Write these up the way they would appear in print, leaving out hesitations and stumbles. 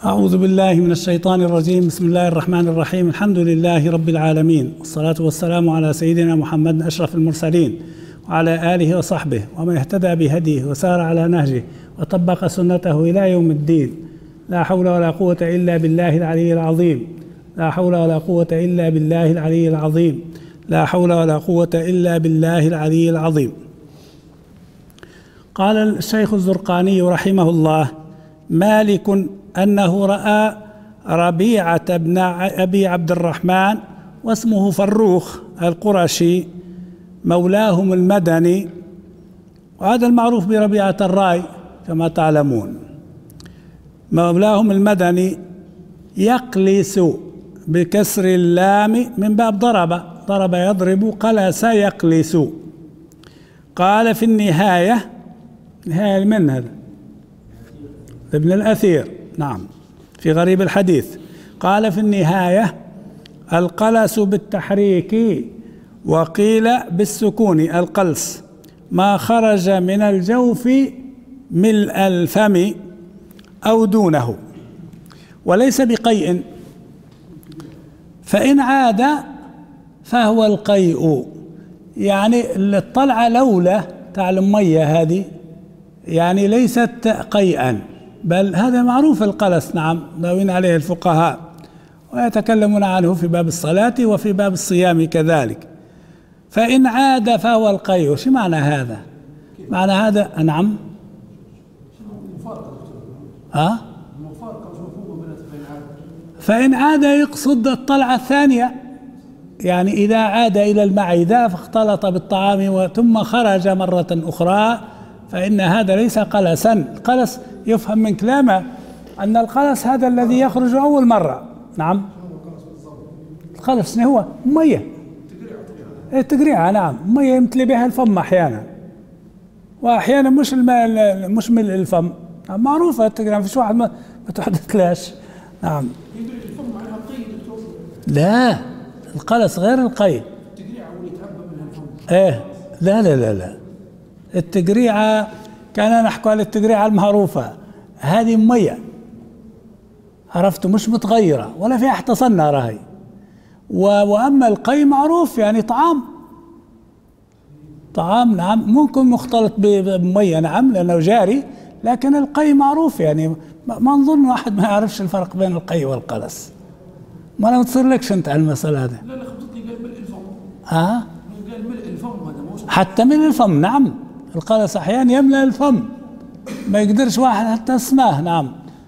أعوذ بالله من الشيطان الرجيم. بسم الله الرحمن الرحيم. الحمد لله رب العالمين، والصلاة والسلام على سيدنا محمد أشرف المرسلين وعلى آله وصحبه ومن اهتدى بهديه وسار على نهجه وطبق سنته إلى يوم الدين. لا حول ولا قوة إلا بالله العلي العظيم. لا حول ولا قوة إلا بالله العلي العظيم. لا حول ولا قوة إلا بالله العلي العظيم. قال الشيخ الزرقاني رحمه الله: مالك أنه رأى ربيعة بن أبي عبد الرحمن واسمه فروخ القرشي مولاهم المدني، وهذا المعروف بربيعة الراي كما تعلمون، مولاهم المدني، يقلس بكسر اللام من باب ضرب يضرب، قلس يقلس. قال في النهاية، نهاية من هذا؟ ابن الأثير، نعم، في غريب الحديث. قال في النهاية: القلس بالتحريك وقيل بالسكون القلس، ما خرج من الجوف ملء الفم أو دونه، وليس بقيء، فإن عاد فهو القيء. يعني الطلعة لولا تعلم مية هذه يعني ليست قيئا، بل هذا معروف القلس، نعم، ناوين عليه الفقهاء ويتكلمون عنه في باب الصلاة وفي باب الصيام كذلك. فإن عاد فهو القيء. شو معنى هذا؟ معنى هذا، نعم، فإن عاد يقصد الطلعة الثانية، يعني إذا عاد إلى المعدة فاختلط بالطعام ثم خرج مرة أخرى فإن هذا ليس قلسا. القلس يفهم من كلامه أن القلس هذا الذي يخرج أول مرة. نعم، القلس هو مية، التقريعة، نعم، مية يمتلي بها الفم أحيانا، وأحيانا مش ملء الفم، معروفة التقريعة، فيش واحد ما تحدثلاش. نعم، لا، القلس غير القيء. لا لا لا لا، التقريعة كان نحكي على التقريعة المعروفة، هذه مية، عرفت، مش متغيرة ولا فيها احتصنا راهي. وأما القي معروف يعني طعام، نعم، ممكن مختلط بمية، نعم، لأنه جاري، لكن القي معروف، يعني ما نظن واحد ما يعرفش الفرق بين القي والقلس. ما تصير لكش أنت على المسألة هذه؟ لا خبطتني قال ملء الفم. قال ملء الفم، هذا حتى من الفم، نعم، القلس أحيانا يملأ الفم، ما يقدرش واحد حتى اسمه، نعم،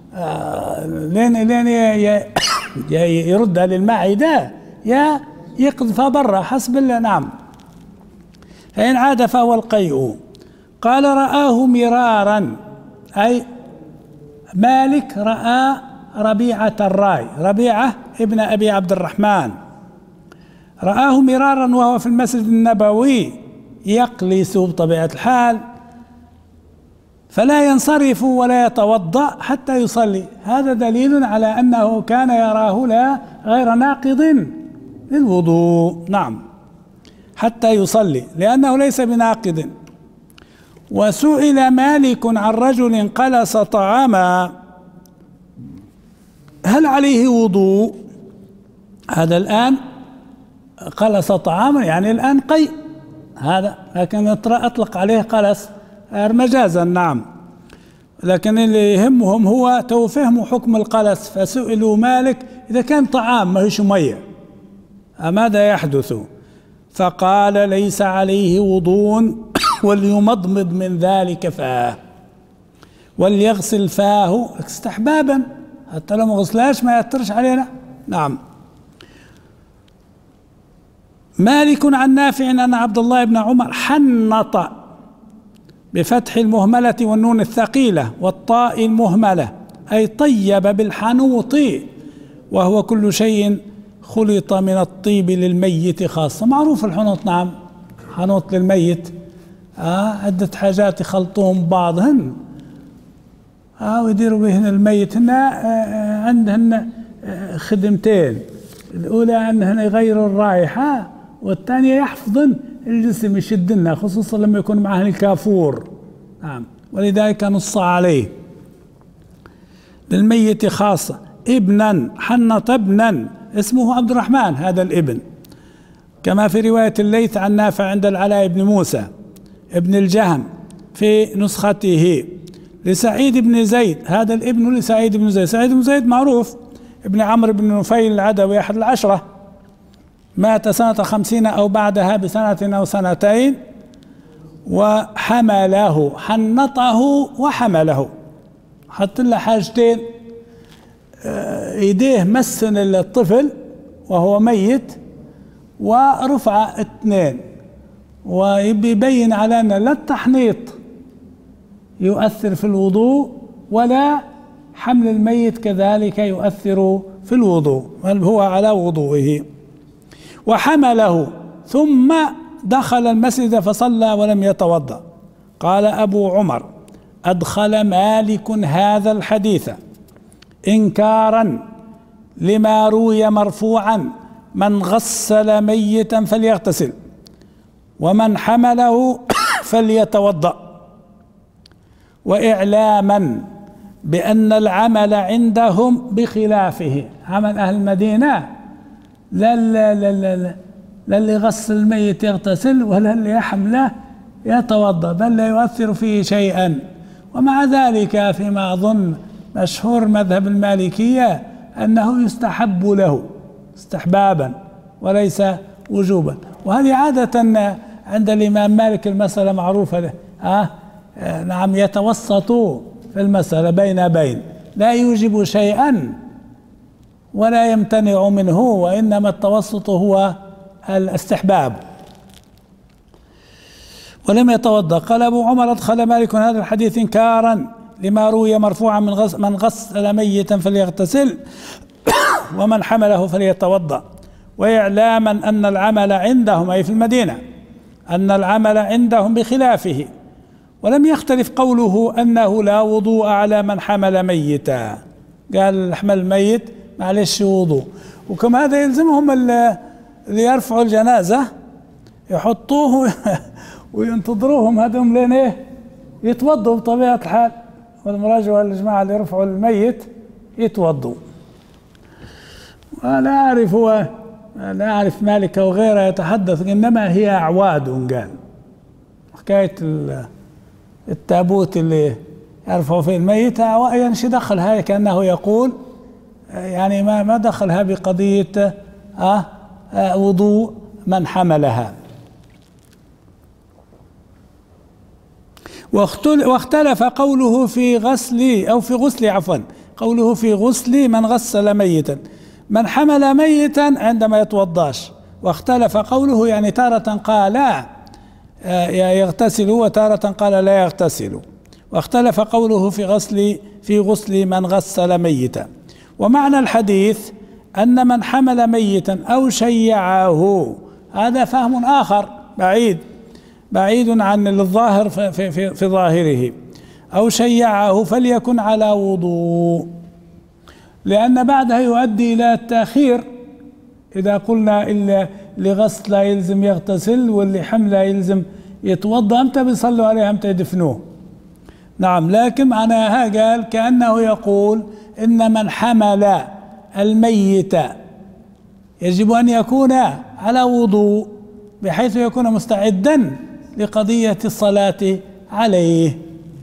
لين يردها للمعدة يا يقذفها برا حسب الله. نعم، فإن عاد فهو القيء. قال: رآه مرارا، أي مالك رأى ربيعة الراي، ربيعة ابن أبي عبد الرحمن، رآه مرارا وهو في المسجد النبوي يقلس بطبيعة الحال، فلا ينصرف ولا يتوضأ حتى يصلي. هذا دليل على أنه كان يراه لا غير ناقض للوضوء، نعم، حتى يصلي، لأنه ليس بناقض. وسئل مالك عن رجل قلس طعاما هل عليه وضوء؟ هذا الآن قلس طعاما يعني الآن قيء هذا، لكن أطلق عليه قلس مجازا، نعم، لكن اللي يهمهم هو توفهم حكم القلس. فسئلوا مالك إذا كان طعام ما هيش مية ماذا يحدث؟ فقال: ليس عليه وضوء، وليمضمض من ذلك فاه، وليغسل فاه استحبابا، حتى لو ما غسلاش ما يأثرش علينا. نعم. مالك عن نافع أن عبد الله بن عمر حنط بفتح المهملة والنون الثقيلة والطاء المهملة، أي طيب بالحنوط، وهو كل شيء خلط من الطيب للميت خاصة. معروف الحنوط، نعم، حنوط للميت، عدة حاجات يخلطوهم بعضهن ويديروا بهن الميت. هن عندهن خدمتين، الأولى أنهن يغيروا الرائحة، والثانية يحفظن الجسم، يشدنا، خصوصا لما يكون معه الكافور، نعم، ولذلك نص عليه. بالميت خاصة، ابنا حنط ابنا اسمه عبد الرحمن هذا الابن، كما في رواية الليث عن نافع عند العلاء بن موسى ابن الجهم في نسخته لسعيد بن زيد، هذا الابن لسعيد بن زيد. سعيد بن زيد معروف ابن عمرو بن نفيل العدوي أحد العشرة، مات سنة 50 أو بعدها بسنة أو سنتين. وحمله، حنطه وحمله، حط له حاجتين، ايديه مسن الطفل وهو ميت ورفع اثنين، ويبين على ان لا التحنيط يؤثر في الوضوء ولا حمل الميت كذلك يؤثر في الوضوء، بل هو على وضوئه. وحمله ثم دخل المسجد فصلى ولم يتوضأ. قال أبو عمر: أدخل مالك هذا الحديث إنكارا لما روي مرفوعا: من غسل ميتا فليغتسل، ومن حمله فليتوضأ، وإعلاما بأن العمل عندهم بخلافه. عمل أهل المدينة لا اللي يغسل الميت يغتسل ولا اللي يحمله يتوضأ، بل لا يؤثر فيه شيئا. ومع ذلك فيما أظن مشهور مذهب المالكية أنه يستحب له استحبابا وليس وجوبا، وهذه عادة عند الإمام مالك المسألة معروفة له. نعم، يتوسط في المسألة بين لا يوجب شيئا ولا يمتنع منه، وإنما التوسط هو الاستحباب. ولم يتوضأ. قال أبو عمر: أدخل مالك هذا الحديث إنكارا لما روي مرفوعا: من غسل ميتا فليغتسل، ومن حمله فليتوضأ، وإعلاما أن العمل عندهم، أي في المدينة، أن العمل عندهم بخلافه. ولم يختلف قوله أنه لا وضوء على من حمل ميتا، قال حمل الميت معلش وضوء. وكما هذا يلزمهم اللي يرفعوا الجنازة يحطوه وينتظروهم هذهم لين ايه يتوضوا بطبيعة الحال، والمراجع والجماعة اللي يرفعوا الميت يتوضوا. لا أعرف مالك وغيره يتحدث، إنما هي أعواد. قال حكاية التابوت اللي يرفعوا فيه الميت يعني شي دخلها، كأنه يقول يعني ما دخلها بقضية وضوء من حملها. واختلف قوله في غسل قوله في غسل من غسل ميتا، من حمل ميتا عندما يتوضاش. واختلف قوله، يعني تارة قال يغتسل وتارة قال لا يغتسل. واختلف قوله في غسل من غسل ميتا. ومعنى الحديث أن من حمل ميتا أو شيعه، هذا فهم آخر بعيد عن الظاهر في ظاهره. أو شيعه فليكن على وضوء، لأن بعدها يؤدي إلى التأخير. إذا قلنا اللي غسل يلزم يغتسل واللي حمل يلزم يتوضأ، أمتى بيصلوا عليه أمتى يدفنوه؟ نعم، لكن معناها قال كأنه يقول إن من حمل الميت يجب أن يكون على وضوء بحيث يكون مستعدا لقضية الصلاة عليه.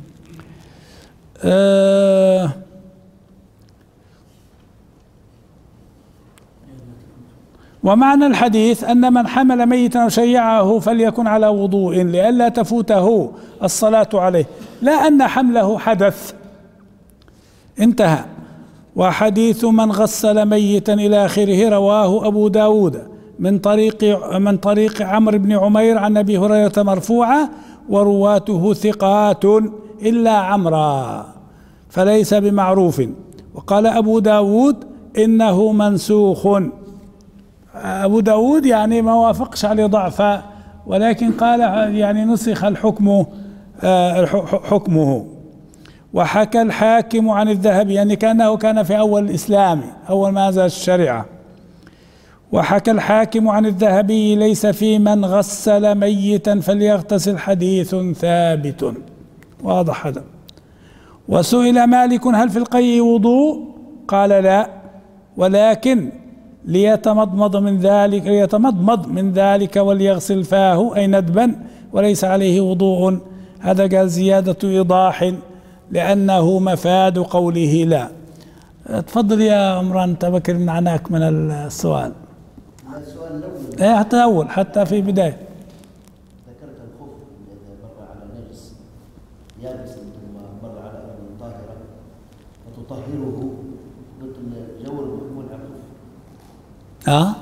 ومعنى الحديث أن من حمل ميتا وشيعه فليكن على وضوء لئلا تفوته الصلاة عليه، لا أن حمله حدث. انتهى. وحديث من غسل ميتا إلى آخره رواه أبو داود من طريق عمرو بن عمير عن أبي هريرة مرفوعة: ورواته ثقات إلا عمرا فليس بمعروف. وقال أبو داود إنه منسوخ. أبو داود يعني ما وافقش عليه ضعفا، ولكن قال يعني نسخ الحكم حكمه. وحكى الحاكم عن الذهبي يعني كأنه كان في أول الإسلام، أول ما نزلت الشريعة. وحكى الحاكم عن الذهبي: ليس في من غسل ميتا فليغتسل حديث ثابت. واضح هذا. وسئل مالك هل في القيء وضوء؟ قال لا، ولكن ليتمضمض من ذلك وليغسل فاه أي ندبا وليس عليه وضوء. هذا قال زيادة إيضاح لأنه مفاد قوله لا. تفضل يا عمران، أنت بكر معناك من السؤال. السؤال الأول إيه حتى أول، حتى في بداية ذكرت الخوف إذا مر على نجس يابس ثم مر على أرض طاهرة وتطهره ضد الجور المحمول على الخوف.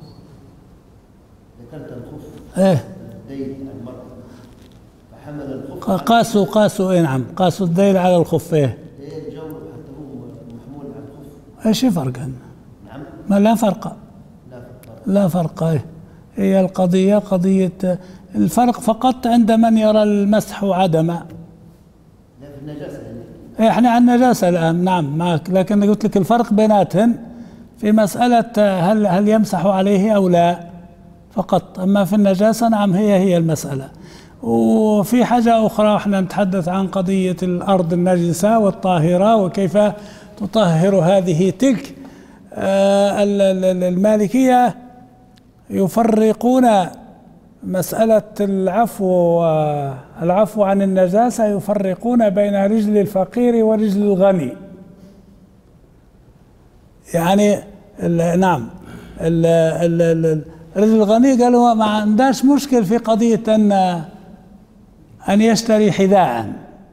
ذكرت الخوف إيه الدين المرء فحمل الخوف قاسوا إيه نعم، قاسوا الذيل على الخف. إيه الجور حتى هو محمول على الخوف. إيش فرق؟ نعم ما لا فرق، لا فرق. إيه هي القضية قضية الفرق فقط عند من يرى المسح عدما. لا في النجاسة إيه احنا عن النجاسة الآن نعم معك، لكن قلت لك الفرق بيناتهن في مسألة هل يمسح عليه أو لا فقط. أما في النجاسة نعم هي المسألة. وفي حاجة أخرى احنا نتحدث عن قضية الأرض النجسة والطاهرة وكيف تطهر هذه تلك. المالكية يفرقون مسألة العفو عن النجاسة، يفرقون بين رجل الفقير ورجل الغني. يعني نعم رجل الغني قالوا ما عندهاش مشكل في قضية أن يشتري حذاء،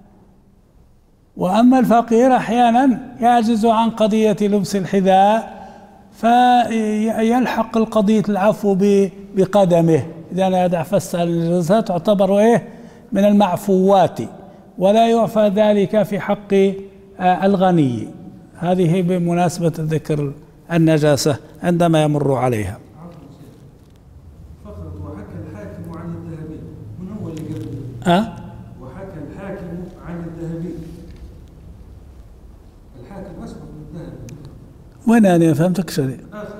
وأما الفقير أحيانا يعجز عن قضية لبس الحذاء فيلحق القضية العفو بقدمه. إذا لا يدع فس على النجاسة تعتبر إيه من المعفوات، ولا يعفى ذلك في حق الغني. هذه بمناسبة ذكر النجاسة عندما يمر عليها. فقط وحكى الحاكم عن الذهبي، من هو اللي قبل؟ وحكى الحاكم عن الذهبي، الحاكم أسبق من الذهبي. وين أنا فهمتك شيء؟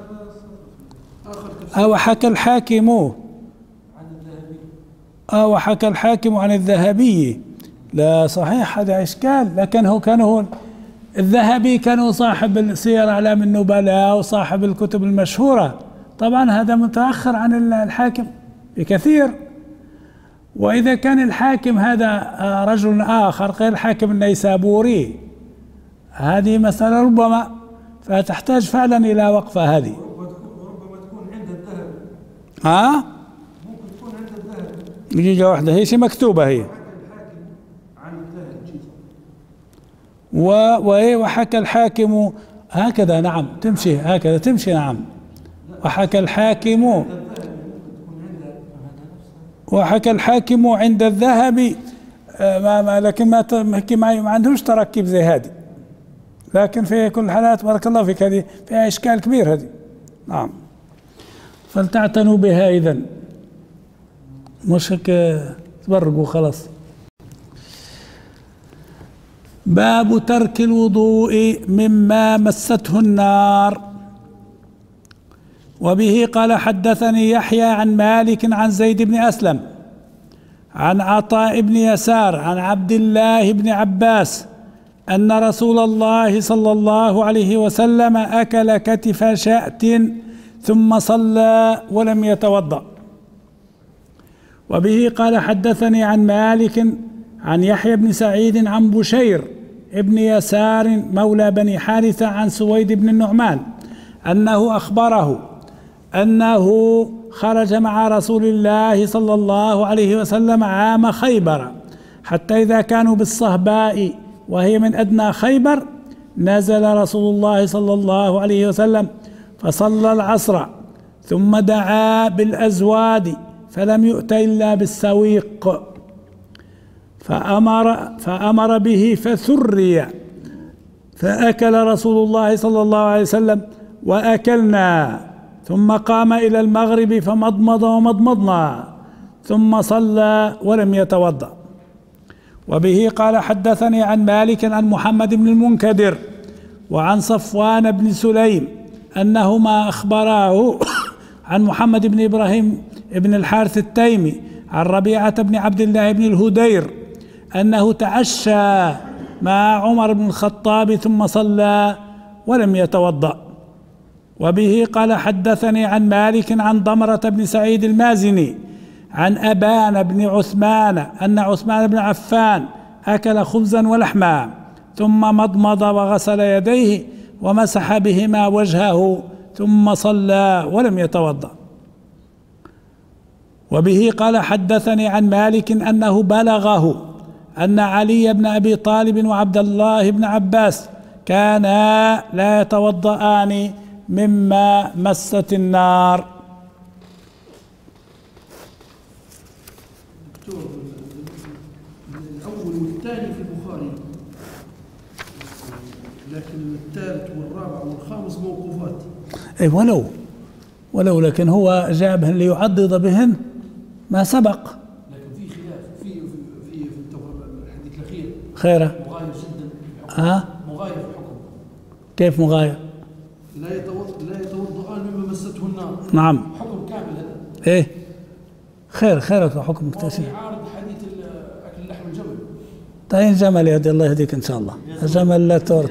آخر وحكى الحاكم عن الذهبي. وحكى الحاكم عن الذهبي. لا صحيح هذا إشكال، لكن هو الذهبي كان صاحب سير أعلام النبلاء وصاحب الكتب المشهورة، طبعا هذا متأخر عن الحاكم بكثير. وإذا كان الحاكم هذا رجل آخر غير الحاكم النيسابوري، هذه مسألة ربما فتحتاج فعلا إلى وقفة هذه. وربما تكون عند الذهب. ممكن تكون عند الذهب. دقيقة واحدة، هي شي مكتوبة هي. عن الذهب. وحكى الحاكم هكذا نعم تمشي، هكذا تمشي نعم. وحكى الحاكم عند الذهب لكن ما عندهمش تركيب زي هذه، لكن في كل الحالات بارك الله فيك هذه فيها إشكال كبير هذه. نعم فلتعتنوا بها إذن، مش هيك تبرقوا خلاص. باب ترك الوضوء مما مسته النار. وبه قال حدثني يحيى عن مالك عن زيد بن أسلم عن عطاء بن يسار عن عبد الله بن عباس أن رسول الله صلى الله عليه وسلم أكل كتف شاة ثم صلى ولم يتوضأ. وبه قال حدثني عن مالك عن يحيى بن سعيد عن بشير ابن يسار مولى بني حارثة عن سويد بن النعمان أنه أخبره أنه خرج مع رسول الله صلى الله عليه وسلم عام خيبر، حتى إذا كانوا بالصهباء وهي من أدنى خيبر نزل رسول الله صلى الله عليه وسلم فصلى العصر ثم دعا بالأزواد فلم يؤت إلا بالسويق فأمر به فثري، فأكل رسول الله صلى الله عليه وسلم وأكلنا، ثم قام إلى المغرب فمضمض ومضمضنا ثم صلى ولم يتوضأ. وبه قال حدثني عن مالك عن محمد بن المنكدر وعن صفوان بن سليم أنهما أخبراه عن محمد بن إبراهيم بن الحارث التيمي عن ربيعة بن عبد الله بن الهدير أنه تعشى مع عمر بن الخطاب ثم صلى ولم يتوضأ. وبه قال حدثني عن مالك عن ضمرة بن سعيد المازني عن أبان بن عثمان أن عثمان بن عفان أكل خبزا ولحما ثم مضمض وغسل يديه ومسح بهما وجهه ثم صلى ولم يتوضأ. وبه قال حدثني عن مالك أنه بلغه أن علي بن أبي طالب وعبد الله بن عباس كانا لا يتوضأان مما مست النار. دكتور، الأول والثاني في البخاري، لكن الثالث والرابع والخامس موقوفات. أي ولو لكن هو جابهن ليعضد بهن ما سبق. لكن في خلاف في الحديث الأخير خيره مغاير جدا. مغاير في الحكم. كيف مغاير؟ لا يتوضأان مما مسته النار. نعم. حكم كامل هذا. ايه خيرك حكم تأسيس. يعارض حديث أكل لحم الجمل. طيب جمل يا الله يهديك ان شاء الله. الجمل لا تور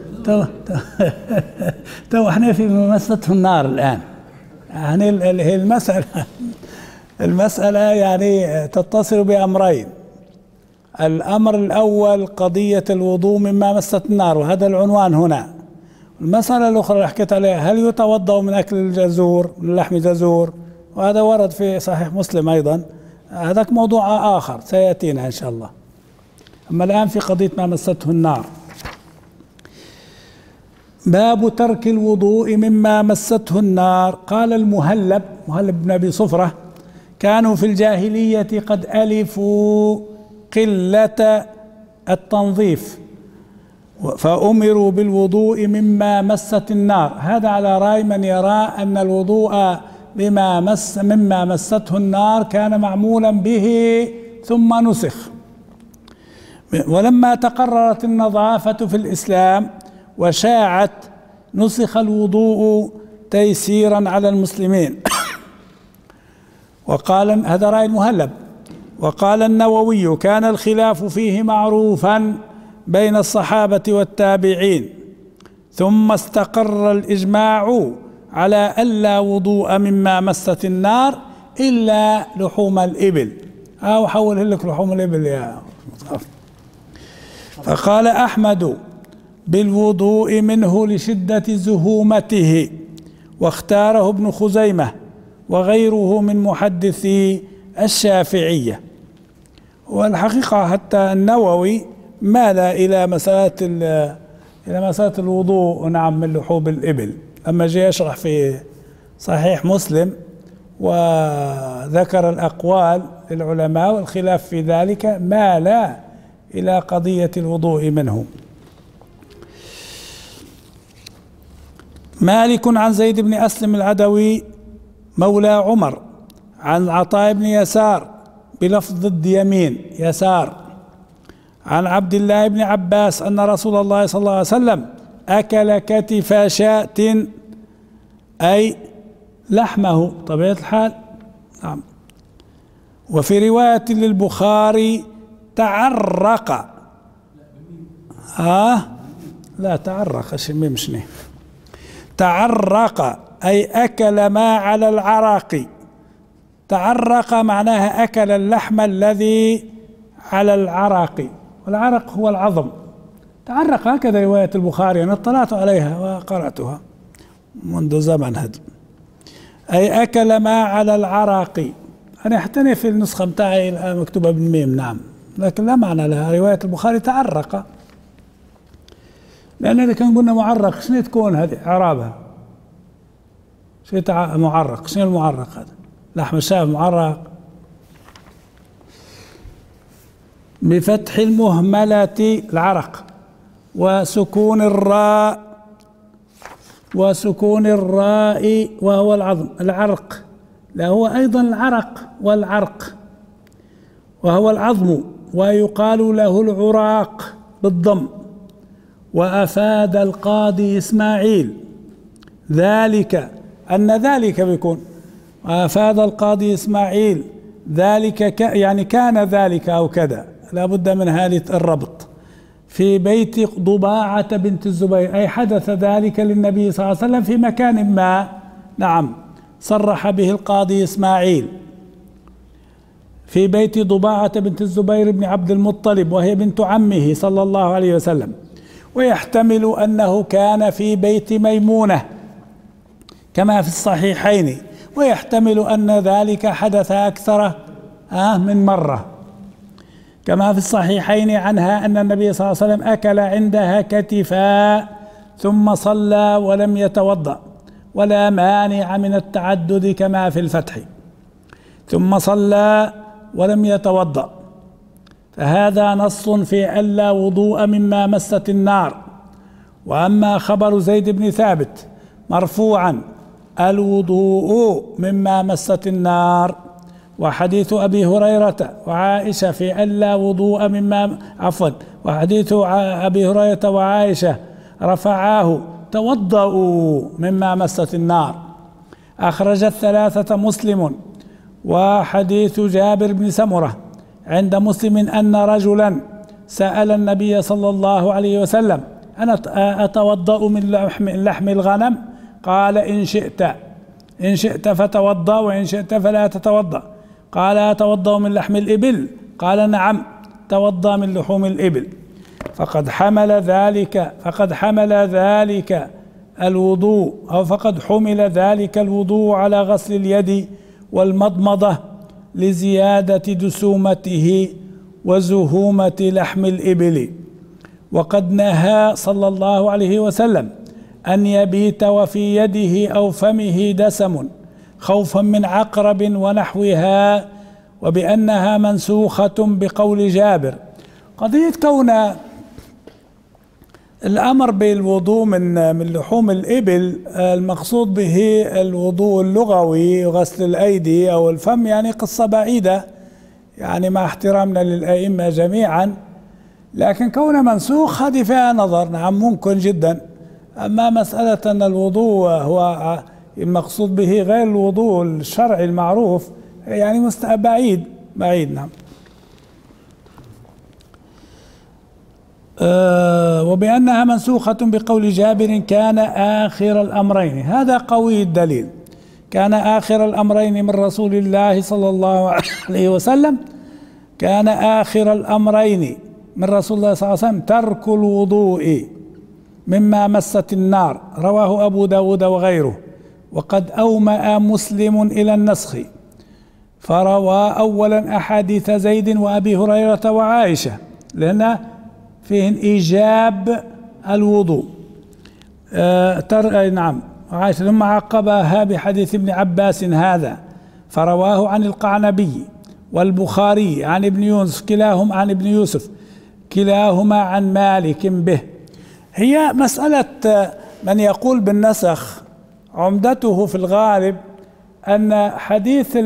تو احنا في مسته النار الان. يعني هي المسألة يعني تتصل بأمرين. الأمر الأول قضية الوضوء مما مست النار، وهذا العنوان هنا. المسألة الأخرى اللي حكيت عليها، هل يتوضأ من أكل الجزور، من لحم الجزور؟ وهذا ورد في صحيح مسلم أيضا. هذاك موضوع آخر سيأتينا إن شاء الله. أما الآن في قضية ما مسته النار. باب ترك الوضوء مما مسته النار. قال المهلب بن أبي صفرة: كانوا في الجاهلية قد ألفوا قلة التنظيف فأمروا بالوضوء مما مست النار. هذا على رأي من يرى أن الوضوء مما مسته النار كان معمولا به ثم نسخ. ولما تقررت النظافة في الإسلام وشاعت نسخ الوضوء تيسيرا على المسلمين. وقال هذا رأي المهلب. وقال النووي: كان الخلاف فيه معروفا بين الصحابة والتابعين، ثم استقر الإجماع على ألا وضوء مما مست النار إلا لحوم الإبل. أو حول لك لحوم الإبل يا مصطفى. فقال أحمد: بالوضوء منه لشدة زهومته، واختاره ابن خزيمة وغيره من محدثي الشافعية. والحقيقة حتى النووي مال إلى مسألة الوضوء نعم من لحوم الإبل، أما جاء يشرح في صحيح مسلم وذكر الأقوال للعلماء والخلاف في ذلك، مال إلى قضية الوضوء منه. مالك عن زيد بن أسلم العدوي مولى عمر عن عطاء بن يسار بلفظ ضد يمين يسار عن عبد الله بن عباس أن رسول الله صلى الله عليه وسلم أكل كتف شاة أي لحمه طبيعة الحال. نعم. وفي رواية للبخاري تعرق. لا تعرق مشني. تعرق أي أكل ما على العرق. تعرق معناها أكل اللحم الذي على العرق، والعرق هو العظم. تعرق هكذا رواية البخاري، أنا اطلعت عليها وقرأتها منذ زمن هذا. أي أكل ما على العرق. أنا حتى في النسخة متاعي الآن مكتوبة بالميم نعم، لكن لا معنى لها. رواية البخاري تعرق، لأن إذا كان قلنا معرق شنو تكون هذه إعرابها؟ شنو معرق؟ شنو المعرق هذا؟ لحم الشاة معرق. بفتح المهملة العرق وسكون الراء وهو العظم العرق، لا هو أيضا العرق والعرق وهو العظم، ويقال له العراق بالضم. وأفاد القاضي إسماعيل ذلك أن ذلك بيكون أفاد القاضي إسماعيل ذلك يعني كان ذلك أو كذا، لا بد من هذه الربط في بيت ضباعة بنت الزبير، أي حدث ذلك للنبي صلى الله عليه وسلم في مكان ما. نعم، صرح به القاضي إسماعيل في بيت ضباعة بنت الزبير بن عبد المطلب، وهي بنت عمه صلى الله عليه وسلم. ويحتمل أنه كان في بيت ميمونة كما في الصحيحين، ويحتمل أن ذلك حدث أكثر من مرة، كما في الصحيحين عنها أن النبي صلى الله عليه وسلم أكل عندها كتفا ثم صلى ولم يتوضأ، ولا مانع من التعدد كما في الفتح. ثم صلى ولم يتوضأ، فهذا نص في ألا وضوء مما مست النار. وأما خبر زيد بن ثابت مرفوعا الوضوء مما مست النار، وحديث أبي هريرة وعائشة في ألا وضوء مما وحديث أبي هريرة وعائشة رفعاه توضؤوا مما مست النار، أخرج الثلاثة مسلم. وحديث جابر بن سمرة عند مسلم أن رجلا سأل النبي صلى الله عليه وسلم: أنا أتوضأ من لحم الغنم؟ قال: إن شئت فتوضأ، وإن شئت فلا تتوضأ. قال: أتوضأ من لحم الإبل؟ قال: نعم، توضأ من لحوم الإبل. فقد حمل ذلك الوضوء، أو فقد حمل ذلك الوضوء على غسل اليد والمضمضة لزيادة دسومته وزهومة لحم الإبل. وقد نهى صلى الله عليه وسلم أن يبيت وفي يده أو فمه دسم خوفا من عقرب ونحوها، وبأنها منسوخة بقول جابر. قضية كون الأمر بالوضوء من لحوم الإبل المقصود به الوضوء اللغوي غسل الأيدي أو الفم، يعني قصة بعيدة، يعني مع احترامنا للأئمة جميعا، لكن كون منسوخ هذه فيها نظر. نعم، ممكن جدا. أما مسألة أن الوضوء هو المقصود به غير الوضوء الشرعي المعروف، يعني بعيد. نعم. وبأنها منسوخة بقول جابر: كان آخر الأمرين. هذا قوي الدليل. كان آخر الأمرين من رسول الله صلى الله عليه وسلم، كان آخر الأمرين من رسول الله صلى الله عليه وسلم ترك الوضوء مما مست النار، رواه أبو داود وغيره. وقد أومأ مسلم إلى النسخ، فروى أولا أحاديث زيد وأبي هريرة وعائشة، لأن فيهن إيجاب الوضوء. نعم، عائشة. ثم عقبها بحديث ابن عباس هذا، فرواه عن القعنبي والبخاري عن ابن يونس، كلاهما عن ابن يوسف، كلاهما عن مالك به. هي مسألة من يقول بالنسخ عمدته في الغالب أن حديث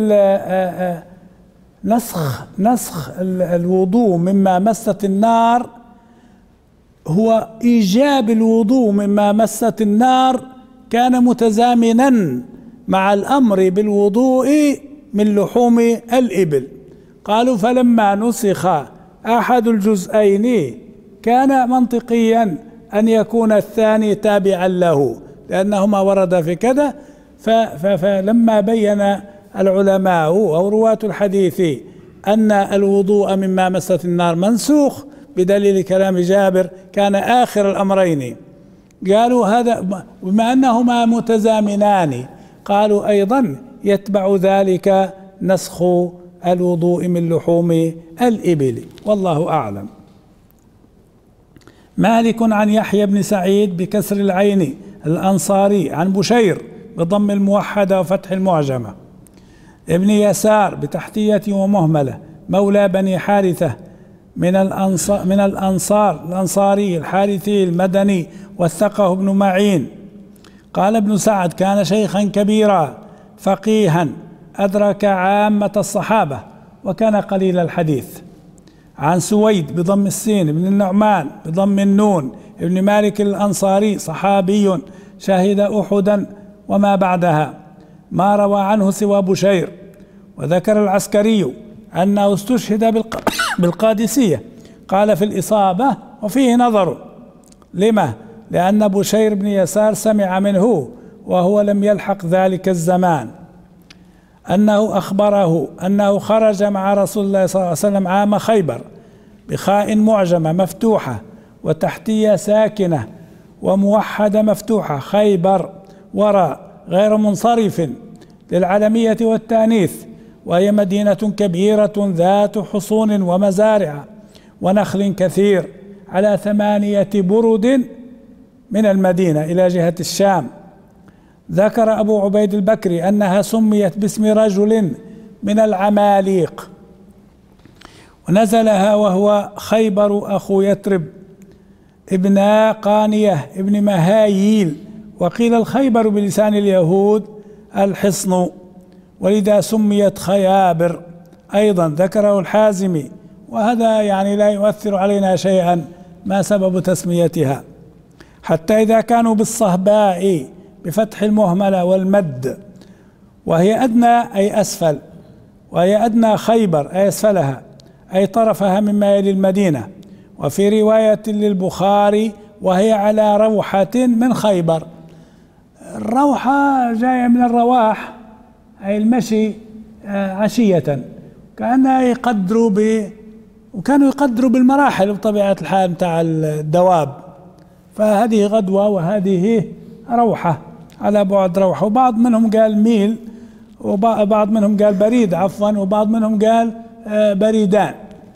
نسخ الوضوء مما مست النار هو إيجاب الوضوء مما مست النار كان متزامنا مع الأمر بالوضوء من لحوم الإبل. قالوا: فلما نسخ أحد الجزئين كان منطقيا أن يكون الثاني تابعا له، لأنهما ورد في كذا. فلما بين العلماء أو رواة الحديث أن الوضوء مما مست النار منسوخ بدليل كلام جابر كان آخر الأمرين، قالوا هذا بما أنهما متزامنان، قالوا أيضا يتبع ذلك نسخ الوضوء من لحوم الإبل، والله أعلم. مالك عن يحيى بن سعيد بكسر العين الأنصاري عن بشير بضم الموحدة وفتح المعجمة، ابن يسار بتحتية ومهملة، مولى بني حارثة من الأنصار الأنصاري الحارثي المدني، وثقه ابن معين. قال ابن سعد: كان شيخا كبيرا فقيها أدرك عامة الصحابة وكان قليل الحديث. عن سويد بضم السين بن النعمان بضم النون ابن مالك الأنصاري، صحابي شهد أحدا وما بعدها، ما روى عنه سوى بشير. وذكر العسكري أنه استشهد بالقادسية، قال في الإصابة: وفيه نظر. لما؟ لأن بشير بن يسار سمع منه وهو لم يلحق ذلك الزمان أنه أخبره أنه خرج مع رسول الله صلى الله عليه وسلم عام خيبر بخاء معجمة مفتوحة وتحتية ساكنة وموحدة مفتوحة خيبر وراء غير منصرف للعلمية والتأنيث، وهي مدينة كبيرة ذات حصون ومزارع ونخل كثير على 8 برد من المدينة إلى جهة الشام. ذكر أبو عبيد البكري أنها سميت باسم رجل من العماليق، ونزلها وهو خيبر أخو يثرب ابن قانية ابن مهاييل، وقيل الخيبر بلسان اليهود الحصن، ولذا سميت خيابر. أيضا ذكره الحازمي، وهذا يعني لا يؤثر علينا شيئا ما سبب تسميتها. حتى إذا كانوا بالصهباء بفتح المهملة والمد، وهي أدنى أي أسفل، وهي أدنى خيبر أي أسفلها أي طرفها مما يلي المدينة. وفي رواية للبخاري وهي على روحة من خيبر. الروحة جاية من الرواح أي المشي عشية، كأنها وكانوا يقدروا بالمراحل بطبيعة الحال متاع الدواب، فهذه غدوة وهذه روحة على بعد روحة. وبعض منهم قال ميل، وبعض منهم قال بريد عفوا، وبعض منهم قال بريدان.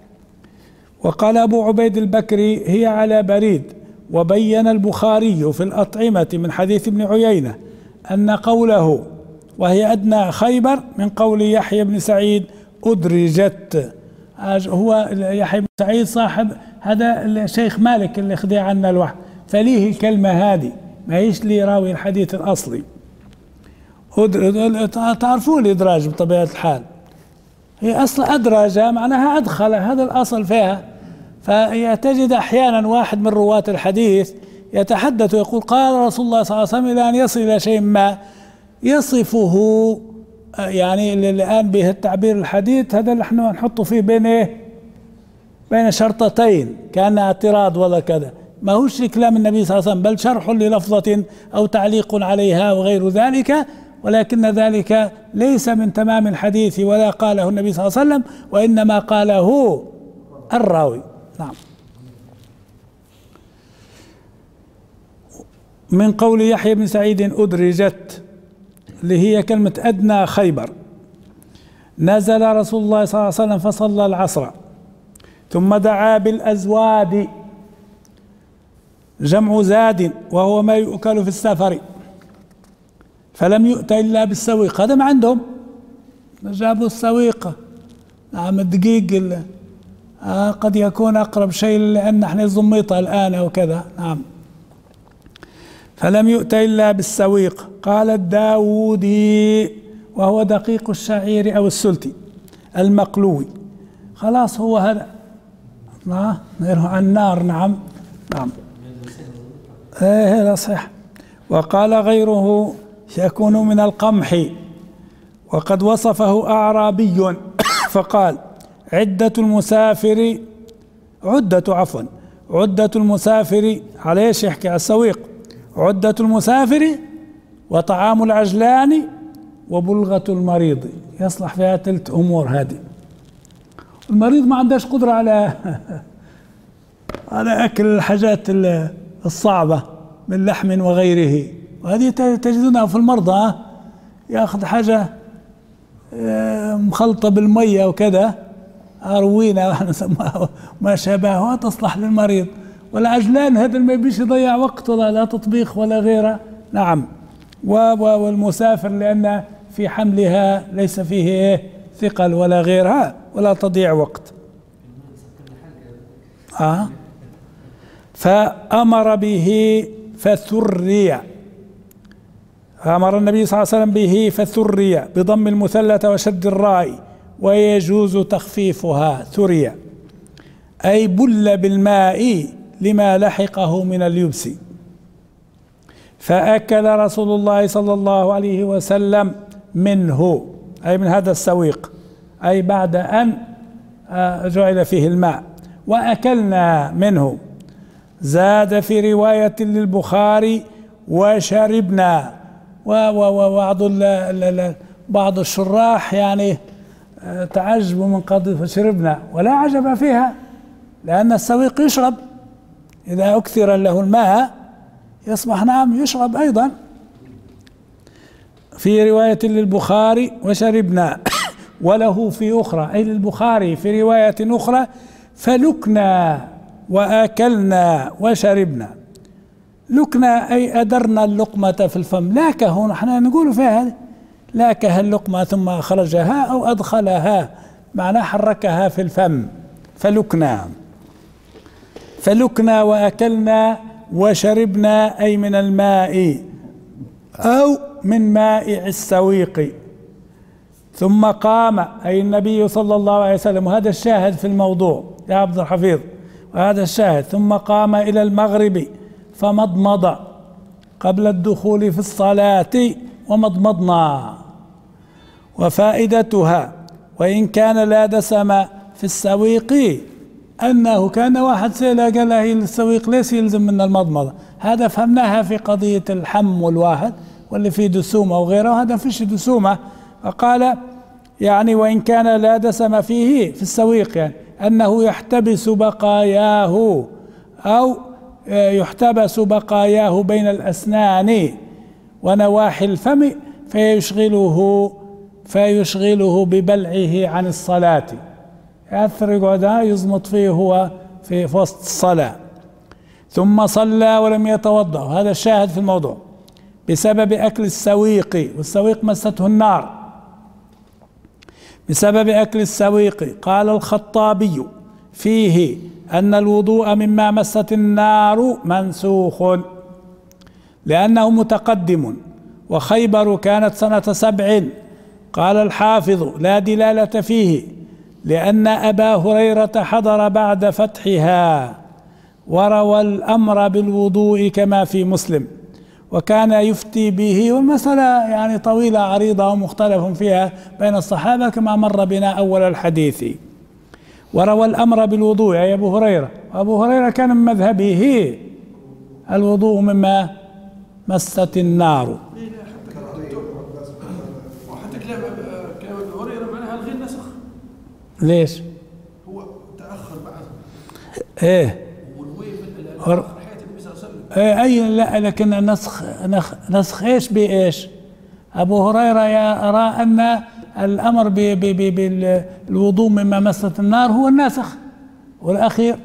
وقال أبو عبيد البكري هي على بريد. وبين البخاري في الأطعمة من حديث ابن عيينة أن قوله وهي أدنى خيبر من قول يحيى بن سعيد أدرجت. هو يحيى بن سعيد صاحب هذا الشيخ مالك اللي خذي عنا الوحي، فليه الكلمة هذه، ما هيش لي راوي الحديث الأصلي. تعرفون الإدراج بطبيعة الحال، هي أصل أدرج معناها أدخل، هذا الأصل فيها. فتجد أحيانا واحد من رواة الحديث يتحدث ويقول قال رسول الله صلى الله عليه وسلم إلى أن يصل إلى شيء ما يصفه، يعني الآن به التعبير الحديث هذا اللي احنا نحطه فيه بين شرطتين كأن اعتراض ولا كذا، ما هوش كلام النبي صلى الله عليه وسلم، بل شرح للفظة أو تعليق عليها وغير ذلك، ولكن ذلك ليس من تمام الحديث ولا قاله النبي صلى الله عليه وسلم، وإنما قاله الراوي. نعم. من قول يحيى بن سعيد أدرجت اللي هي كلمة أدنى خيبر. نزل رسول الله صلى الله عليه وسلم فصلى العصر، ثم دعا بالأزواد، جمع زاد وهو ما يؤكل في السفر، فلم يؤت إلا بالسويق. هذا ما عندهم، جابوا السويقة. نعم الدقيق قد يكون أقرب شيء لأن نحن الزميطة الآن أو كذا. نعم. فلم يؤت إلا بالسويق. قال الداودي وهو دقيق الشعير أو السلتي المقلوي. خلاص هو هذا غيره عن النار. نعم نعم هذا صح. وقال غيره يكون من القمح. وقد وصفه أعرابي فقال عدة المسافر عليش يحكي على السويق، عدة المسافر وطعام العجلان وبلغة المريض. يصلح فيها 3 أمور هذه. المريض ما عندهش قدرة على أكل الحاجات الصعبة من لحم وغيره، وهذه تجدونها في المرضى، يأخذ حاجة مخلطة بالمية وكذا، أروينا ما شابهها تصلح للمريض. والعجلان هذا ما يبيش يضيع وقت ولا لا تطبيخ ولا غيره. نعم. والمسافر لأن في حملها ليس فيه ثقل ولا غيرها ولا تضيع وقت. فأمر به فثري، أمر النبي صلى الله عليه وسلم به فثري بضم المثلث وشد الراء، ويجوز تخفيفها ثري، أي بل بالماء لما لحقه من اليبس. فأكل رسول الله صلى الله عليه وسلم منه، أي من هذا السويق، أي بعد أن جعل فيه الماء، وأكلنا منه. زاد في رواية للبخاري وشربنا، وبعض بعض الشراح يعني تعجبوا من قضية فشربنا، ولا عجب فيها، لأن السويق يشرب إذا أكثر له الماء يصبح نعم يشرب أيضا. في رواية للبخاري وشربنا، وله في أخرى أي للبخاري في رواية أخرى فلكنا وآكلنا وشربنا. لكنا أي أدرنا اللقمة في الفم، لاكه نحن نقول فيها هذه، لاكها اللقمة ثم أخرجها أو أدخلها، معناه حركها في الفم. فلكنا وأكلنا وشربنا أي من الماء أو من مائع السويق. ثم قام أي النبي صلى الله عليه وسلم، وهذا الشاهد في الموضوع يا عبد الحفيظ، وهذا الشاهد. ثم قام إلى المغرب فمضمض قبل الدخول في الصلاة ومضمضنا. وفائدتها وإن كان لا دسم في السويق، أنه كان واحد سئل قال له السويق ليس يلزم من المضمضة، هذا فهمناها في قضية الحم والواحد واللي فيه دسومة وغيره، هذا فيش دسومة. فقال يعني وإن كان لا دسم فيه في السويق، يعني أنه يحتبس بقاياه أو يحتبس بقاياه بين الأسنان ونواحي الفم فيشغله ببلعه عن الصلاة، يأثر يقعد يزمط فيه هو في وسط الصلاة. ثم صلى ولم يتوضأ، هذا الشاهد في الموضوع، بسبب أكل السويق، والسويق مسته النار، بسبب أكل السويق. قال الخطابي فيه أن الوضوء مما مست النار منسوخ لأنه متقدم، وخيبر كانت سنة 7. قال الحافظ لا دلالة فيه لأن أبا هريرة حضر بعد فتحها وروى الأمر بالوضوء كما في مسلم، وكان يفتي به، والمسألة يعني طويلة عريضة ومختلف فيها بين الصحابة كما مر بنا أول الحديث. وروى الأمر بالوضوء أي أبو هريرة، وأبو هريرة كان من مذهبه الوضوء مما مست النار. وحتى كلام أبو هريرة معناها الغير نسخ. ليش؟ هو تأخر بعد. إيه. حياة النبي صلى الله عليه وسلم. إيه أي لا، لكن نسخ إيش بإيش؟ أبو هريرة يرى أن الأمر بالوضوء مما مست النار هو الناسخ والأخير.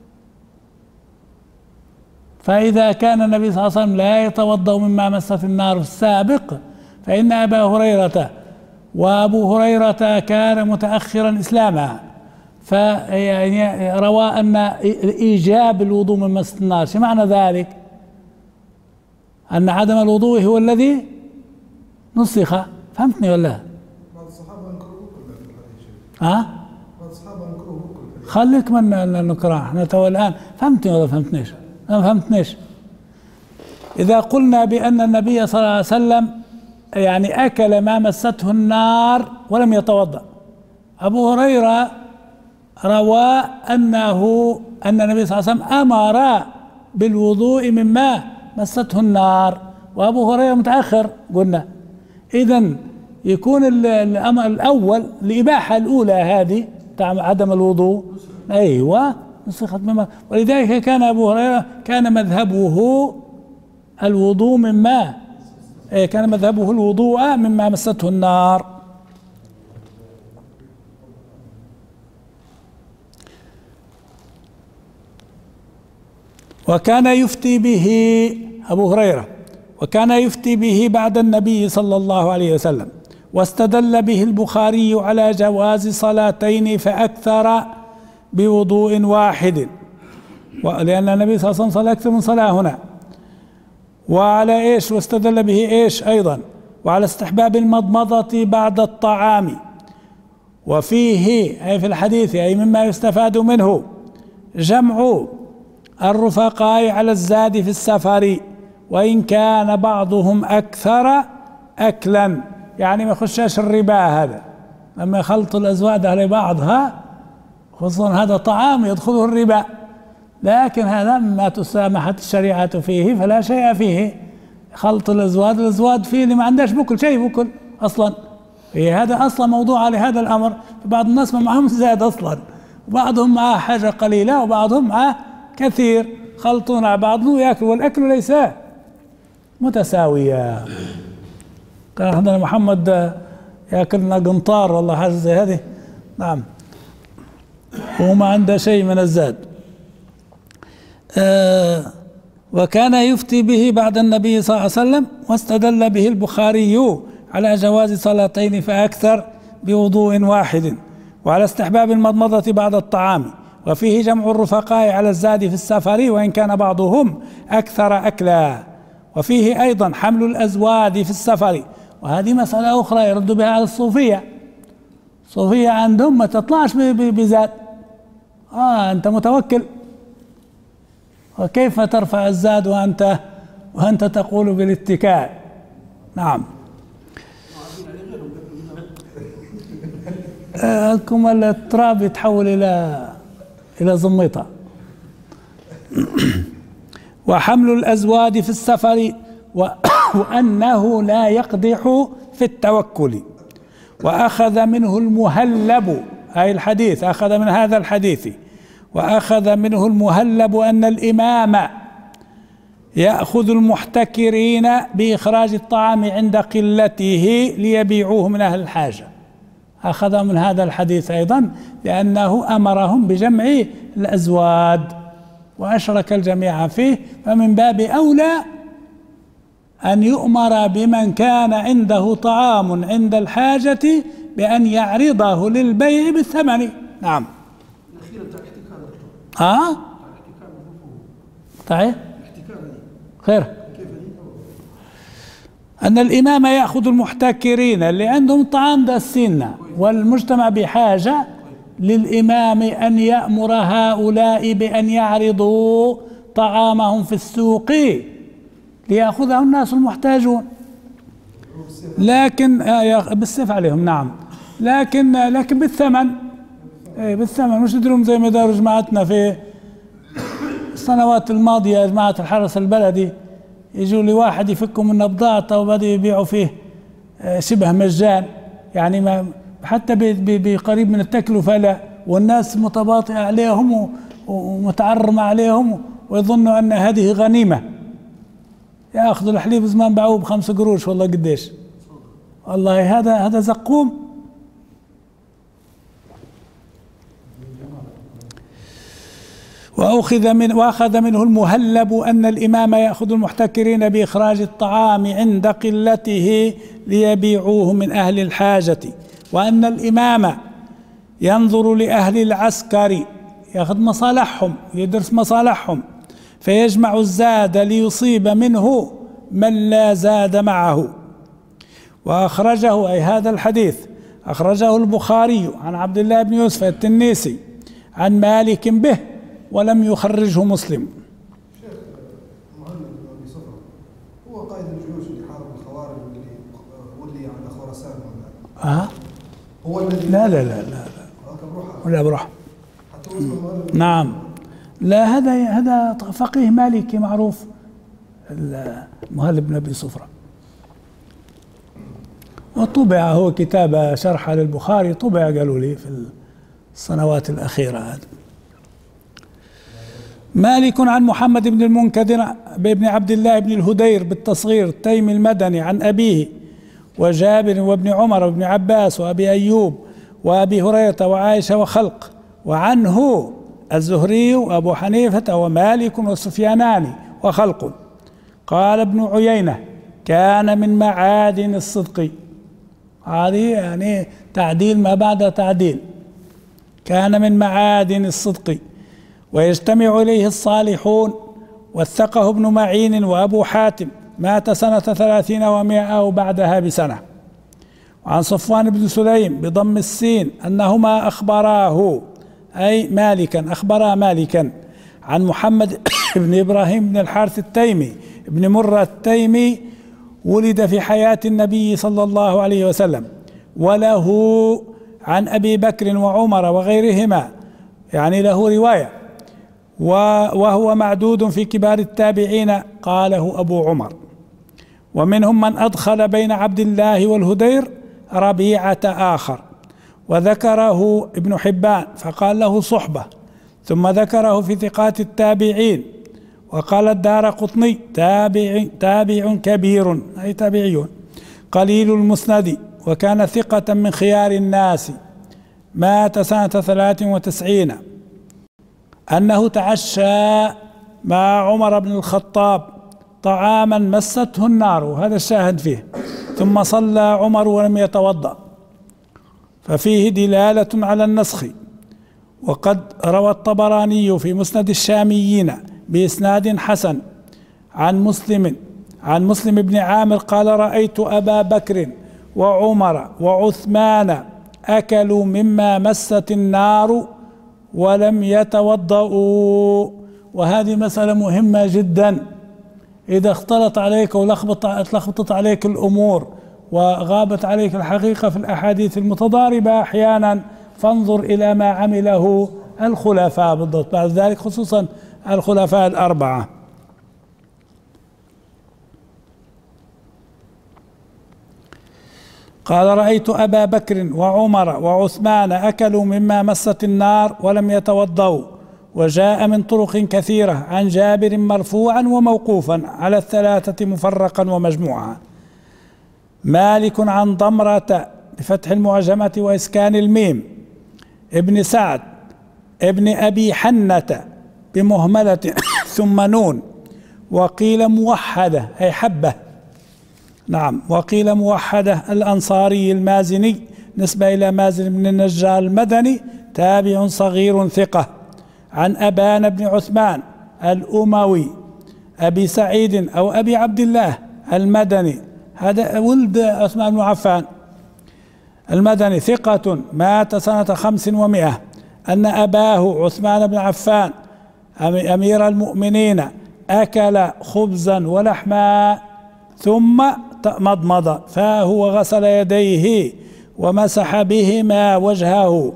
فإذا كان النبي صلى الله عليه وسلم لا يتوضأ مما مست النار في السابق، فإن أبا هريرة وأبو هريرة كان متأخرا إسلاما، فيعني روى أن إيجاب الوضوء من مست النار. شو معنى ذلك؟ أن عدم الوضوء هو الذي نسخ. فهمتني ولا؟ بعض الصحابة انكروه ها؟ بعض الصحابة انكروه. خليك من النكران، احنا تو الآن فهمتني ولا فهمتنيش؟ ما فهمتنيش. إذا قلنا بأن النبي صلى الله عليه وسلم يعني أكل ما مسته النار ولم يتوضأ، أبو هريرة روى أن النبي صلى الله عليه وسلم أمر بالوضوء مما مسته النار، وأبو هريرة متأخر قلنا. إذن يكون الأمر الأول الإباحة الأولى هذه تاع عدم الوضوء، أيوة نسخت مما، ولذلك كان أبو هريرة كان مذهبه الوضوء مما كان مذهبه الوضوء مما مسته النار. وكان يفتي به أبو هريرة، وكان يفتي به بعد النبي صلى الله عليه وسلم، واستدل به البخاري على جواز صلاتين فأكثر بوضوء واحد، لأن النبي صلى الله عليه وسلم صلى أكثر من صلاة هنا. وعلى إيش؟ واستدل به إيش أيضا؟ وعلى استحباب المضمضة بعد الطعام. وفيه أي في الحديث أي مما يستفاد منه جمع الرفقاء على الزاد في السفر، وإن كان بعضهم أكثر أكلا، يعني ما يخشاش الربا، هذا لما يخلط الأزواج على بعضها خصوصا هذا طعام يدخله الربا، لكن هذا مما تسامحت الشريعة فيه فلا شيء فيه. خلط الأزواج فيه اللي ما عندهش بكل شيء بكل أصلا. هذا أصلا موضوع لهذا الأمر. بعض الناس ما معهم زاد أصلا، وبعضهم معه حاجة قليلة وبعضهم معه كثير، خلطون على بعض ويأكل، والأكل ليس متساوية. كان عندنا محمد يأكلنا قنطار والله حاجة زي هذه، نعم، وما عنده شيء من الزاد. وكان يفتي به بعد النبي صلى الله عليه وسلم، واستدل به البخاري على جواز صلاتين فأكثر بوضوء واحد، وعلى استحباب المضمضة بعد الطعام، وفيه جمع الرفقاء على الزاد في السفر وإن كان بعضهم أكثر أكلا، وفيه أيضا حمل الأزواد في السفر. وهذه مسألة أخرى يرد بها على الصوفية. الصوفية عندهم ما تطلعش بزاد، أنت متوكل، وكيف ترفع الزاد وأنت تقول بالاتكال؟ نعم. لكم التراب يتحول إلى زميطة. وحمل الأزواد في السفر، وأنه لا يقدح في التوكل. وأخذ منه المهلب، أي الحديث أخذ من هذا الحديث، وأخذ منه المهلب أن الإمام يأخذ المحتكرين بإخراج الطعام عند قلته ليبيعوه من أهل الحاجة. أخذ من هذا الحديث أيضا لأنه أمرهم بجمع الأزواد وأشرك الجميع فيه، فمن باب أولى أن يؤمر بمن كان عنده طعام عند الحاجة بأن يعرضه للبيع بالثمن. نعم. الأخيرة بتاع الاحتكار دكتور. الاحتكار طيب خير. أن الإمام يأخذ المحتكرين اللي عندهم طعام داسين، والمجتمع بحاجة للإمام أن يأمر هؤلاء بأن يعرضوا طعامهم في السوق ليأخذه الناس المحتاجون، لكن بالسيف عليهم، نعم، لكن بالثمن، بالثمن، مش يديرهم زي ما داروا جماعتنا في السنوات الماضية، جماعة الحرس البلدي، يجوا لي واحد يفكوا من بضاعته وبدأوا يبيعوا فيه شبه مجان، يعني ما حتى بقريب من التكلفة لا، والناس متباطئة عليهم ومتعرمة عليهم ويظنوا أن هذه غنيمة. ياخذوا الحليب زمان باعوه ب5 قروش والله قديش، والله هذا زقوم. وأخذ منه المهلب أن الإمام يأخذ المحتكرين بإخراج الطعام عند قلته ليبيعوه من أهل الحاجة، وأن الإمام ينظر لأهل العسكر، يأخذ مصالحهم، يدرس مصالحهم، فيجمع الزاد ليصيب منه من لا زاد معه. وأخرجه، أي هذا الحديث أخرجه البخاري عن عبد الله بن يوسف التنيسي عن مالك به، ولم يخرجه مسلم. شيخ مهند بن أبي صفرة هو قائد الجيوش اللي حارب الخوارج واللي على خراسان ولا هو الذي لا بروح حتى هو اسمه مهند. نعم، لا، هذا فقيه مالكي معروف، مهلب بن أبي صفرة، وطبع هو كتاب شرح للبخاري، طبع قالوا لي في السنوات الأخيرة. هذا مالك عن محمد بن المنكدر بن عبد الله بن الهدير بالتصغير التيمي المدني عن أبيه وجابر وابن عمر وابن عباس وأبي أيوب وأبي هريرة وعائشة وخلق، وعنه الزهري وأبو حنيفة ومالك وسفيانان وخلق. قال ابن عيينة: كان من معادن الصدق. هذه يعني تعديل ما بعد تعديل. كان من معادن الصدق ويجتمع إليه الصالحون. وثقه ابن معين وأبو حاتم، مات سنة 30 و100 أو بعدها بسنة. وعن صفوان بن سليم بضم السين أنهما أخبراه، أي مالكا، أخبرا مالكا عن محمد بن إبراهيم بن الحارث التيمي بن مرة التيمي، ولد في حياة النبي صلى الله عليه وسلم. وله عن أبي بكر وعمر وغيرهما، يعني له رواية. وهو معدود في كبار التابعين، قاله أبو عمر. ومنهم من أدخل بين عبد الله والهدير ربيعة آخر، وذكره ابن حبان فقال له صحبة، ثم ذكره في ثقات التابعين. وقال الدارقطني تابع كبير، أي تابعيون، قليل المسند، وكان ثقة من خيار الناس، مات سنة 93، أنه تعشى مع عمر بن الخطاب طعاما مسته النار، وهذا الشاهد فيه، ثم صلى عمر ولم يتوضأ، ففيه دلالة على النسخ. وقد روى الطبراني في مسند الشاميين بإسناد حسن عن مسلم بن عامر قال: رأيت أبا بكر وعمر وعثمان أكلوا مما مست النار ولم يتوضؤوا. وهذه مسألة مهمة جدا، إذا اختلط عليك ولخبطت عليك الأمور وغابت عليك الحقيقة في الأحاديث المتضاربة أحيانا، فانظر إلى ما عمله الخلفاء بالضبط، بعد ذلك خصوصا الخلفاء الأربعة. قال: رأيت أبا بكر وعمر وعثمان أكلوا مما مست النار ولم يتوضؤوا. وجاء من طرق كثيرة عن جابر مرفوعا وموقوفا على الثلاثة مفرقا ومجموعا. مالك عن ضمرة بفتح المعجمة وإسكان الميم ابن سعد ابن أبي حنة بمهملة ثم نون، وقيل موحدة أي حبة، نعم، وقيل موحدة، الأنصاري المازني، نسبة إلى مازن بن النجار المدني، تابع صغير ثقة، عن أبان بن عثمان الأموي أبي سعيد أو أبي عبد الله المدني، هذا ولد عثمان بن عفان المدني، ثقة، مات سنة 500، أن أباه عثمان بن عفان أمير المؤمنين أكل خبزا ولحما ثم مضمض فاه وغسل يديه ومسح بهما وجهه،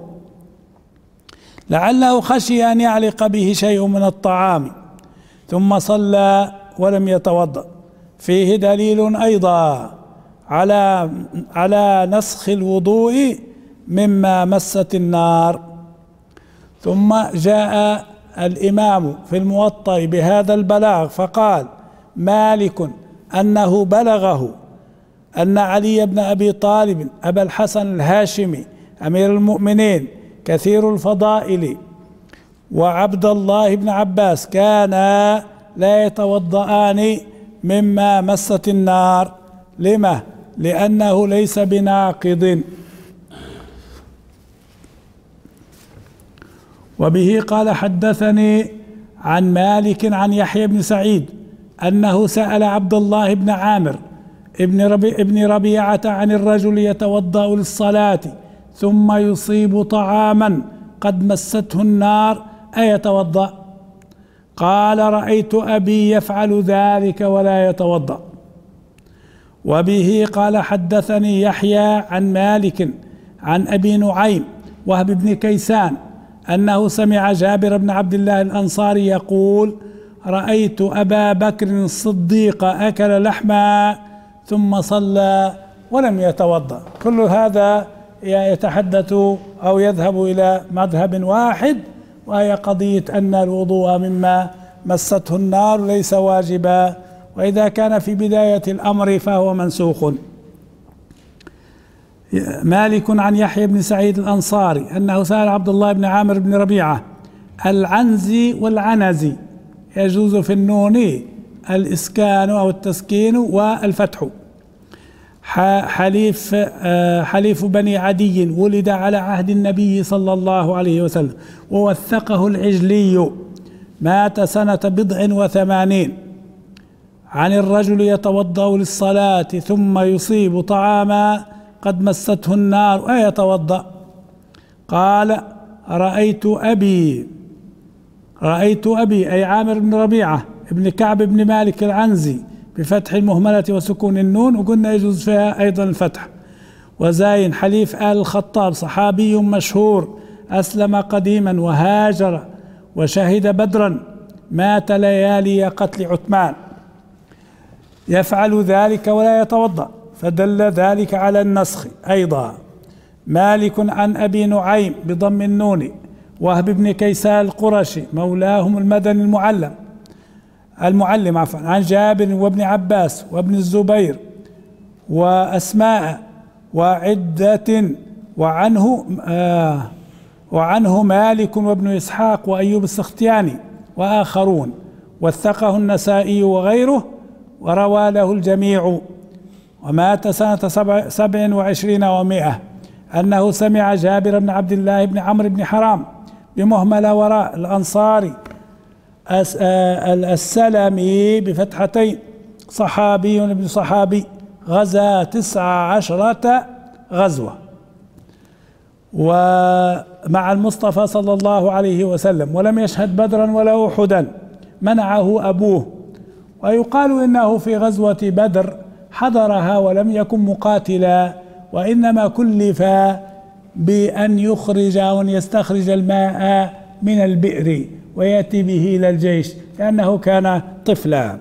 لعله خشي أن يعلق به شيء من الطعام، ثم صلى ولم يتوضأ. فيه دليل أيضا على نسخ الوضوء مما مست النار. ثم جاء الإمام في الموطأ بهذا البلاغ فقال: مالك أنه بلغه أن علي بن أبي طالب أبا الحسن الهاشمي أمير المؤمنين كثير الفضائل وعبد الله بن عباس كانا لا يتوضآن مما مست النار. لما؟ لأنه ليس بناقض. وبه قال: حدثني عن مالك عن يحيى بن سعيد أنه سأل عبد الله بن عامر ابن ربيعة عن الرجل يتوضأ للصلاة ثم يصيب طعاما قد مسته النار أيتوضأ؟ قال: رأيت أبي يفعل ذلك ولا يتوضأ. وبه قال: حدثني يحيى عن مالك عن أبي نعيم وهب بن كيسان أنه سمع جابر بن عبد الله الأنصاري يقول: رأيت أبا بكر الصديق أكل لحما ثم صلى ولم يتوضأ. كل هذا يتحدث أو يذهب إلى مذهب واحد، وهي قضية أن الوضوء مما مسته النار ليس واجبا، وإذا كان في بداية الأمر فهو منسوخ. مالك عن يحيى بن سعيد الأنصاري أنه سأل عبد الله بن عامر بن ربيعة العنزي والعنزي، يجوز في النون الإسكان أو التسكين والفتح، حليف بني عدي، ولد على عهد النبي صلى الله عليه وسلم، ووثقه العجلي، مات سنة 89، عن الرجل يتوضأ للصلاة ثم يصيب طعاما قد مسته النار أيتوضأ؟ قال: رأيت أبي أي عامر بن ربيعة ابن كعب بن مالك العنزي بفتح المهملة وسكون النون، وقلنا يجوز فيها أيضا الفتح. وزاين حليف آل الخطاب، صحابي مشهور، أسلم قديما وهاجر وشهد بدرا مات ليالي قتل عثمان يفعل ذلك ولا يتوضأ، فدل ذلك على النسخ. أيضا مالك عن أبي نعيم بضم النون وهب بن كيسان القرشي مولاهم المدني المعلم عن جابر وابن عباس وابن الزبير وأسماء وعدة وعنه مالك وابن إسحاق وأيوب السختياني وآخرون، وثقه النسائي وغيره، وروى له الجميع. ومات سنة 27 و100 أنه سمع جابر بن عبد الله بن عمرو بن حرام بمهملة وراء الأنصاري السلمي بفتحتين صحابي ابن صحابي غزا 19 غزوة ومع المصطفى صلى الله عليه وسلم، ولم يشهد بدرا ولا أحدا، منعه أبوه. ويقال إنه في غزوة بدر حضرها ولم يكن مقاتلا، وإنما كلف بأن يخرج أو أن يستخرج الماء من البئر ويأتي به إلى الجيش لأنه كان طفلا.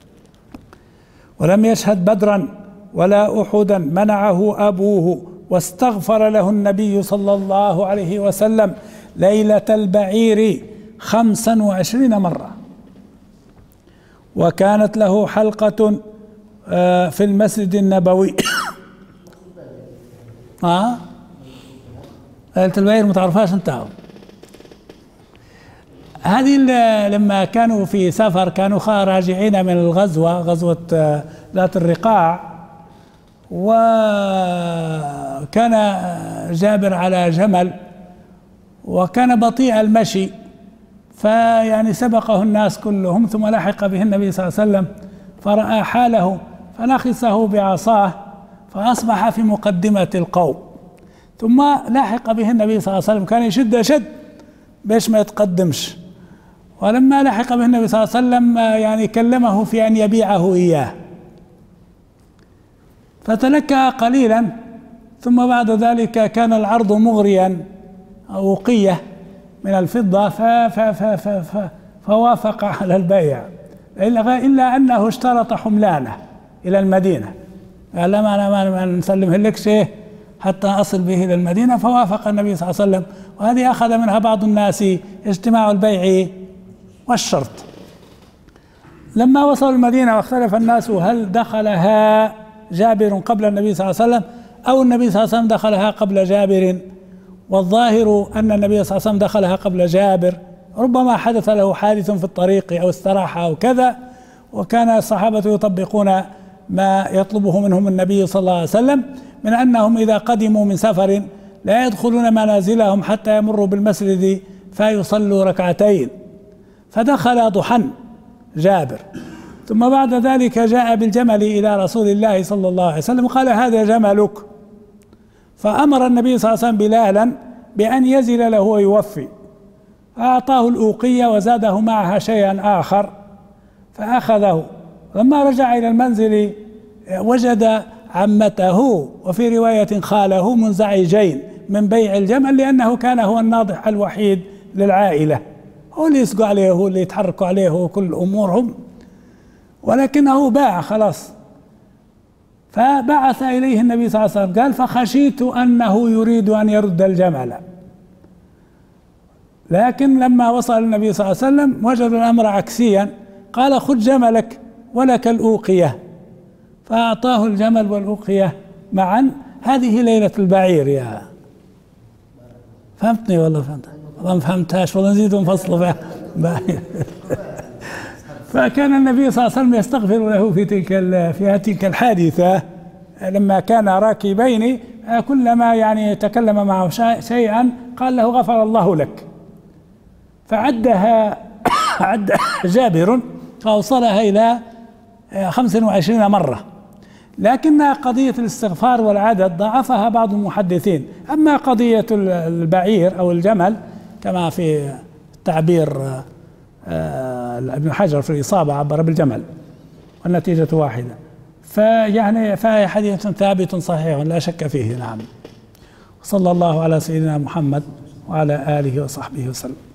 ولم يشهد بدرا ولا أحدا، منعه أبوه، واستغفر له النبي صلى الله عليه وسلم ليلة البعير 25 مرة، وكانت له حلقة في المسجد النبوي. ليلة البعير متعرفهاش انت؟ هذه لما كانوا في سفر كانوا راجعين من الغزوة، غزوة ذات الرقاع، وكان جابر على جمل وكان بطيء المشي، فيعني سبقه الناس كلهم، ثم لحق به النبي صلى الله عليه وسلم فرأى حاله فنخسه بعصاه فأصبح في مقدمة القوم، ثم لحق به النبي صلى الله عليه وسلم كان يشد باش ما يتقدمش، ولما لحق به النبي صلى الله عليه وسلم يعني كلمه في أن يبيعه إياه، فتلكأ قليلا، ثم بعد ذلك كان العرض مغريا أوقية من الفضة فوافق على البيع، إلا أنه اشترط حملانه إلى المدينة، قال لا ما نسلمه لك شيء حتى أصل به إلى المدينة، فوافق النبي صلى الله عليه وسلم. وهذه أخذ منها بعض الناس اجتماع البيع والشرط. لما وصلوا المدينة واختلف الناس هل دخلها جابر قبل النبي صلى الله عليه وسلم أو النبي صلى الله عليه وسلم دخلها قبل جابر، والظاهر أن النبي صلى الله عليه وسلم دخلها قبل جابر، ربما حدث له حادث في الطريق أو استراح أو كذا، وكان الصحابة يطبقون ما يطلبه منهم النبي صلى الله عليه وسلم من أنهم إذا قدموا من سفر لا يدخلون منازلهم حتى يمروا بالمسجد فيصلوا ركعتين، فدخل ضحى جابر، ثم بعد ذلك جاء بالجمل إلى رسول الله صلى الله عليه وسلم قال هذا جملك، فأمر النبي صلى الله عليه وسلم بلالا بأن يزل له ويوفي، فأعطاه الأوقية وزاده معها شيئا آخر فأخذه. لما رجع إلى المنزل وجد عمته وفي رواية خاله منزعجين من بيع الجمل، لأنه كان هو الناضح الوحيد للعائلة، هو اللي يسقوا عليه، هو اللي يتحركوا عليه، هو كل أمورهم، ولكنه باع خلاص. فبعث إليه النبي صلى الله عليه وسلم قال فخشيت أنه يريد أن يرد الجمل، لكن لما وصل النبي صلى الله عليه وسلم وجد الأمر عكسيا، قال خذ جملك ولك الأوقية، فأعطاه الجمل والأوقية معا. هذه ليلة البعير. يا فهمتني والله؟ فهمت والله ما فهمتهاش والله، نزيد ونفصل فيها. فكان النبي صلى الله عليه وسلم يستغفر له في تلك الحادثة لما كان راكبين، كلما يعني تكلم معه شيئا قال له غفر الله لك، فعدها عد جابر فأوصلها إلى 25 مرة، لكن قضية الاستغفار والعدد ضعفها بعض المحدثين. أما قضية البعير أو الجمل كما في تعبير ابن حجر في الإصابة عبر بالجمل والنتيجة واحدة، فهي حديث ثابت صحيح لا شك فيه. نعم. صلى الله على سيدنا محمد وعلى آله وصحبه وسلم.